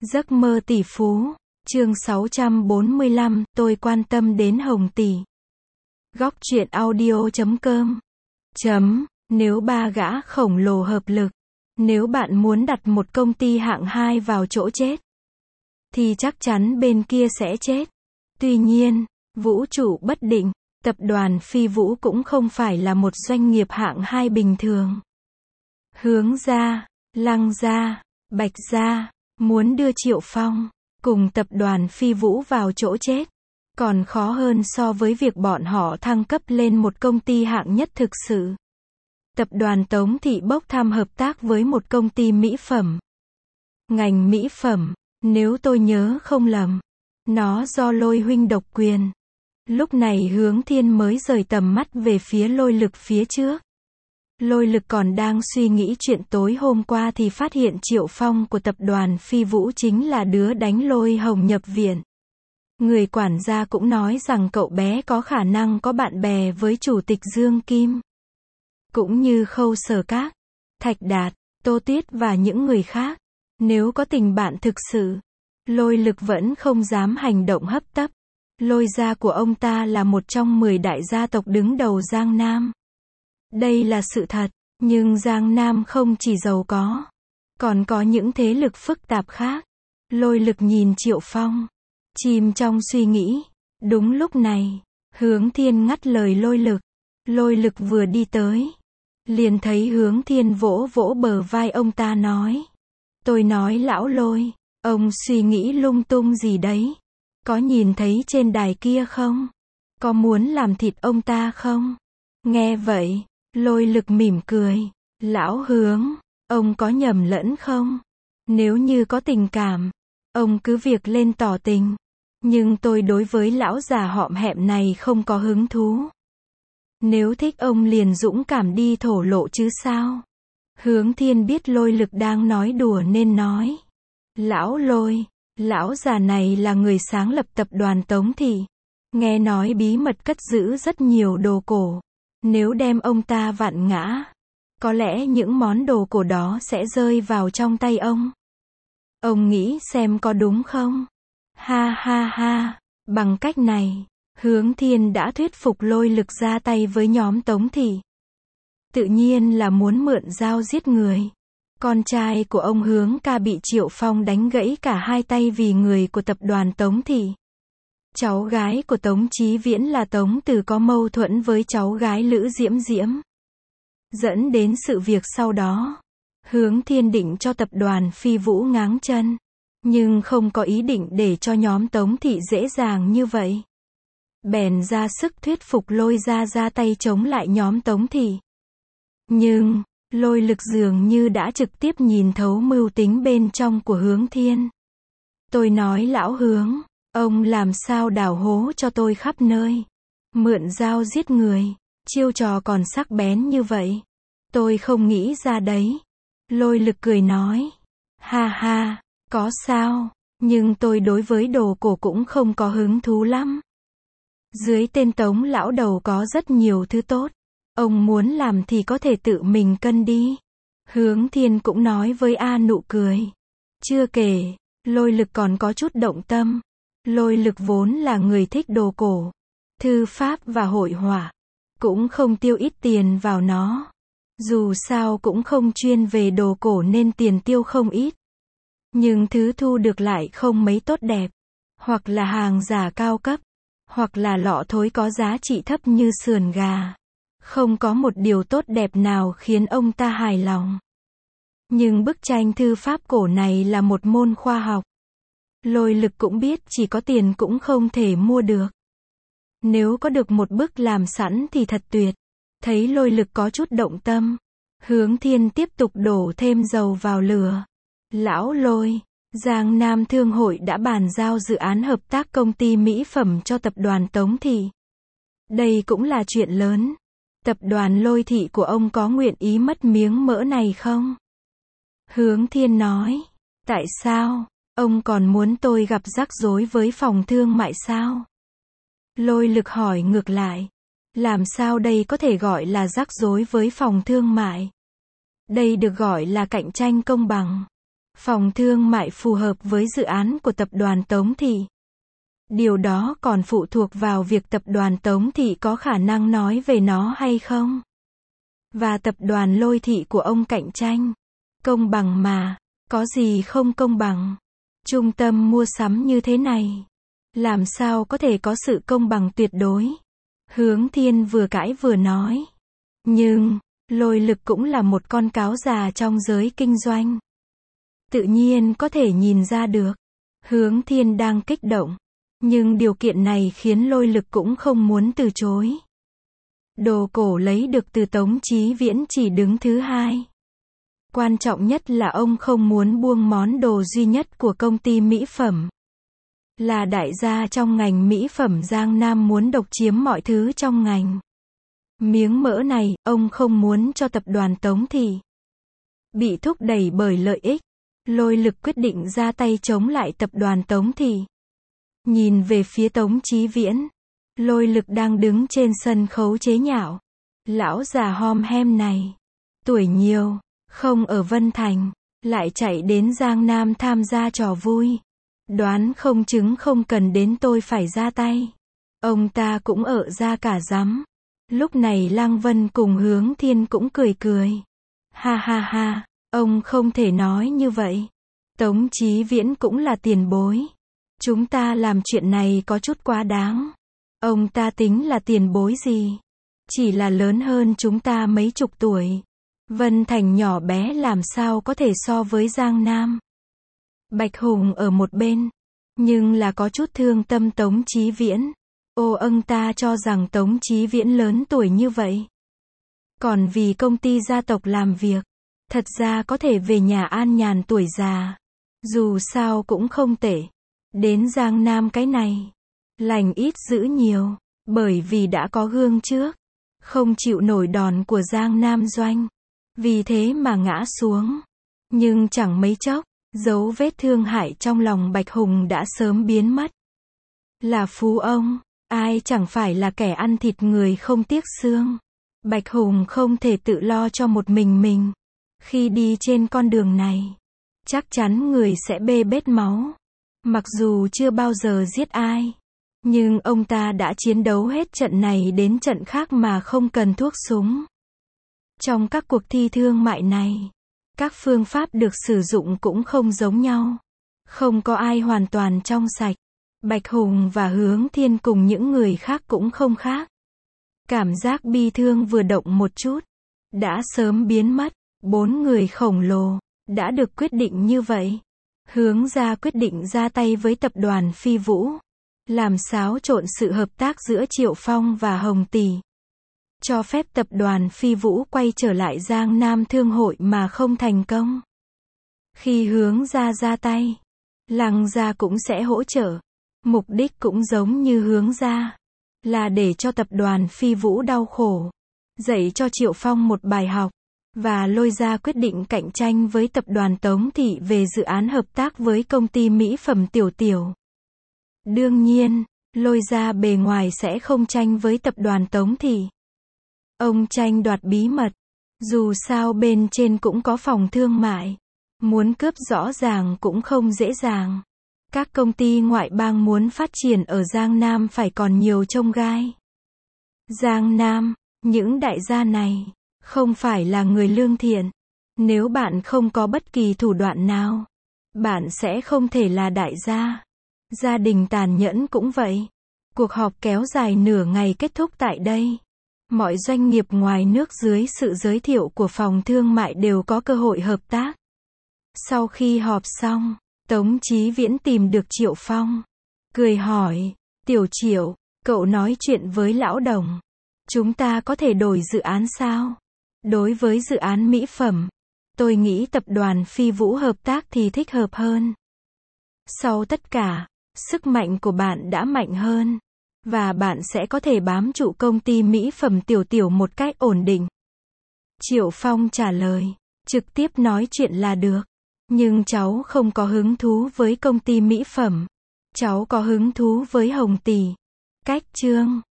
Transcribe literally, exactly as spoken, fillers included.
Giấc mơ tỷ phú, chương sáu trăm bốn mươi lăm, tôi quan tâm đến Hồng tỷ. Góc truyện audio chấm com. Chấm, nếu ba gã khổng lồ hợp lực, nếu bạn muốn đặt một công ty hạng hai vào chỗ chết, thì chắc chắn bên kia sẽ chết. Tuy nhiên, vũ trụ bất định, tập đoàn Phi Vũ cũng không phải là một doanh nghiệp hạng hai bình thường. Hướng Gia, Lăng Gia, Bạch Gia muốn đưa Triệu Phong cùng tập đoàn Phi Vũ vào chỗ chết, còn khó hơn so với việc bọn họ thăng cấp lên một công ty hạng nhất thực sự. Tập đoàn Tống Thị bốc thăm hợp tác với một công ty mỹ phẩm. Ngành mỹ phẩm, nếu tôi nhớ không lầm, nó do Lôi huynh độc quyền. Lúc này Hướng Thiên mới rời tầm mắt về phía Lôi Lực phía trước. Lôi Lực còn đang suy nghĩ chuyện tối hôm qua thì phát hiện Triệu Phong của tập đoàn Phi Vũ chính là đứa đánh Lôi Hồng nhập viện. Người quản gia cũng nói rằng cậu bé có khả năng có bạn bè với Chủ tịch Dương Kim. Cũng như Khâu Sở Các, Thạch Đạt, Tô Tuyết và những người khác. Nếu có tình bạn thực sự, Lôi Lực vẫn không dám hành động hấp tấp. Lôi gia của ông ta là một trong mười đại gia tộc đứng đầu Giang Nam. Đây là sự thật, nhưng Giang Nam không chỉ giàu có, còn có những thế lực phức tạp khác. Lôi Lực nhìn Triệu Phong, chìm trong suy nghĩ. Đúng lúc này, Hướng Thiên ngắt lời Lôi Lực. Lôi Lực vừa đi tới, liền thấy Hướng Thiên vỗ vỗ bờ vai ông ta nói. Tôi nói lão Lôi, ông suy nghĩ lung tung gì đấy? Có nhìn thấy trên đài kia không? Có muốn làm thịt ông ta không? Nghe vậy, Lôi Lực mỉm cười. Lão Hướng, ông có nhầm lẫn không? Nếu như có tình cảm, ông cứ việc lên tỏ tình. Nhưng tôi đối với lão già hõm hẹm này không có hứng thú. Nếu thích ông liền dũng cảm đi thổ lộ chứ sao? Hướng Thiên biết Lôi Lực đang nói đùa nên nói. Lão Lôi, lão già này là người sáng lập tập đoàn Tống Thị. Nghe nói bí mật cất giữ rất nhiều đồ cổ. Nếu đem ông ta vặn ngã, có lẽ những món đồ cổ đó sẽ rơi vào trong tay ông. Ông nghĩ xem có đúng không? Ha ha ha, bằng cách này, Hướng Thiên đã thuyết phục Lôi Lực ra tay với nhóm Tống Thị. Tự nhiên là muốn mượn dao giết người. Con trai của ông Hướng ca bị Triệu Phong đánh gãy cả hai tay vì người của tập đoàn Tống Thị. Cháu gái của Tống Chí Viễn là Tống Từ có mâu thuẫn với cháu gái Lữ Diễm Diễm, dẫn đến sự việc sau đó. Hướng Thiên định cho tập đoàn Phi Vũ ngáng chân, nhưng không có ý định để cho nhóm Tống Thị dễ dàng như vậy. Bèn ra sức thuyết phục Lôi gia ra tay chống lại nhóm Tống Thị. Nhưng, Lôi Lực dường như đã trực tiếp nhìn thấu mưu tính bên trong của Hướng Thiên. Tôi nói lão Hướng, ông làm sao đào hố cho tôi khắp nơi, mượn dao giết người, chiêu trò còn sắc bén như vậy. Tôi không nghĩ ra đấy. Lôi Lực cười nói. Ha ha, có sao, nhưng tôi đối với đồ cổ cũng không có hứng thú lắm. Dưới tên Tống lão đầu có rất nhiều thứ tốt. Ông muốn làm thì có thể tự mình cân đi. Hướng Thiên cũng nói với A Nụ cười. Chưa kể, Lôi Lực còn có chút động tâm. Lôi Lực vốn là người thích đồ cổ, thư pháp và hội họa, cũng không tiêu ít tiền vào nó. Dù sao cũng không chuyên về đồ cổ nên tiền tiêu không ít. Nhưng thứ thu được lại không mấy tốt đẹp. Hoặc là hàng giả cao cấp, hoặc là lọ thối có giá trị thấp như sườn gà. Không có một điều tốt đẹp nào khiến ông ta hài lòng. Nhưng bức tranh thư pháp cổ này là một môn khoa học. Lôi Lực cũng biết chỉ có tiền cũng không thể mua được. Nếu có được một bức làm sẵn thì thật tuyệt. Thấy Lôi Lực có chút động tâm, Hướng Thiên tiếp tục đổ thêm dầu vào lửa. Lão Lôi, Giang Nam Thương hội đã bàn giao dự án hợp tác công ty mỹ phẩm cho tập đoàn Tống Thị. Đây cũng là chuyện lớn. Tập đoàn Lôi Thị của ông có nguyện ý mất miếng mỡ này không? Hướng Thiên nói. Tại sao? Ông còn muốn tôi gặp rắc rối với phòng thương mại sao? Lôi Lực hỏi ngược lại. Làm sao đây có thể gọi là rắc rối với phòng thương mại? Đây được gọi là cạnh tranh công bằng. Phòng thương mại phù hợp với dự án của tập đoàn Tống Thị. Điều đó còn phụ thuộc vào việc tập đoàn Tống Thị có khả năng nói về nó hay không. Và tập đoàn Lôi Thị của ông cạnh tranh. Công bằng mà, có gì không công bằng. Trung tâm mua sắm như thế này, làm sao có thể có sự công bằng tuyệt đối. Hướng Thiên vừa cãi vừa nói. Nhưng, Lôi Lực cũng là một con cáo già trong giới kinh doanh. Tự nhiên có thể nhìn ra được. Hướng Thiên đang kích động. Nhưng điều kiện này khiến Lôi Lực cũng không muốn từ chối. Đồ cổ lấy được từ Tống Chí Viễn chỉ đứng thứ hai. Quan trọng nhất là ông không muốn buông món đồ duy nhất của công ty mỹ phẩm. Là đại gia trong ngành mỹ phẩm Giang Nam muốn độc chiếm mọi thứ trong ngành. Miếng mỡ này, ông không muốn cho tập đoàn Tống Thị bị thúc đẩy bởi lợi ích. Lôi Lực quyết định ra tay chống lại tập đoàn Tống Thị. Nhìn về phía Tống Chí Viễn, Lôi Lực đang đứng trên sân khấu chế nhạo. Lão già hom hem này, tuổi nhiều, không ở Vân Thành, lại chạy đến Giang Nam tham gia trò vui. Đoán không chứng không cần đến tôi phải ra tay. Ông ta cũng ở ra cả rắm. Lúc này Lăng Vân cùng Hướng Thiên cũng cười cười. Ha ha ha, ông không thể nói như vậy. Tống Chí Viễn cũng là tiền bối. Chúng ta làm chuyện này có chút quá đáng. Ông ta tính là tiền bối gì? Chỉ là lớn hơn chúng ta mấy chục tuổi. Vân Thành nhỏ bé làm sao có thể so với Giang Nam. Bạch Hùng ở một bên, nhưng là có chút thương tâm Tống Chí Viễn. Ô ông ta cho rằng Tống Chí Viễn lớn tuổi như vậy. Còn vì công ty gia tộc làm việc, thật ra có thể về nhà an nhàn tuổi già. Dù sao cũng không tệ. Đến Giang Nam cái này, lành ít dữ nhiều, bởi vì đã có gương trước. Không chịu nổi đòn của Giang Nam Doanh. Vì thế mà ngã xuống. Nhưng chẳng mấy chốc, dấu vết thương hại trong lòng Bạch Hùng đã sớm biến mất. Là phú ông, ai chẳng phải là kẻ ăn thịt người không tiếc xương. Bạch Hùng không thể tự lo cho một mình mình. Khi đi trên con đường này, chắc chắn người sẽ bê bết máu. Mặc dù chưa bao giờ giết ai, nhưng ông ta đã chiến đấu hết trận này đến trận khác mà không cần thuốc súng. Trong các cuộc thi thương mại này, các phương pháp được sử dụng cũng không giống nhau. Không có ai hoàn toàn trong sạch. Bạch Hùng và Hướng Thiên cùng những người khác cũng không khác. Cảm giác bi thương vừa động một chút, đã sớm biến mất. Bốn người khổng lồ, đã được quyết định như vậy. Hướng gia quyết định ra tay với tập đoàn Phi Vũ. Làm xáo trộn sự hợp tác giữa Triệu Phong và Hồng Tỷ. Cho phép tập đoàn Phi Vũ quay trở lại Giang Nam Thương hội mà không thành công. Khi Hướng gia ra tay, Lăng gia cũng sẽ hỗ trợ. Mục đích cũng giống như Hướng gia, là để cho tập đoàn Phi Vũ đau khổ. Dạy cho Triệu Phong một bài học. Và Lôi gia quyết định cạnh tranh với tập đoàn Tống Thị về dự án hợp tác với công ty mỹ phẩm Tiểu Tiểu. Đương nhiên, Lôi gia bề ngoài sẽ không tranh với tập đoàn Tống Thị. Ông tranh đoạt bí mật. Dù sao bên trên cũng có phòng thương mại. Muốn cướp rõ ràng cũng không dễ dàng. Các công ty ngoại bang muốn phát triển ở Giang Nam phải còn nhiều chông gai. Giang Nam, những đại gia này, không phải là người lương thiện. Nếu bạn không có bất kỳ thủ đoạn nào, bạn sẽ không thể là đại gia. Gia đình tàn nhẫn cũng vậy. Cuộc họp kéo dài nửa ngày kết thúc tại đây. Mọi doanh nghiệp ngoài nước dưới sự giới thiệu của phòng thương mại đều có cơ hội hợp tác. Sau khi họp xong, Tống Chí Viễn tìm được Triệu Phong. Cười hỏi, Tiểu Triệu, cậu nói chuyện với lão Đồng. Chúng ta có thể đổi dự án sao? Đối với dự án mỹ phẩm, tôi nghĩ tập đoàn Phi Vũ hợp tác thì thích hợp hơn. Sau tất cả, sức mạnh của bạn đã mạnh hơn. Và bạn sẽ có thể bám trụ công ty mỹ phẩm Tiểu Tiểu một cách ổn định. Triệu Phong trả lời, trực tiếp nói chuyện là được. Nhưng cháu không có hứng thú với công ty mỹ phẩm. Cháu có hứng thú với Hồng Tỷ. Cách chương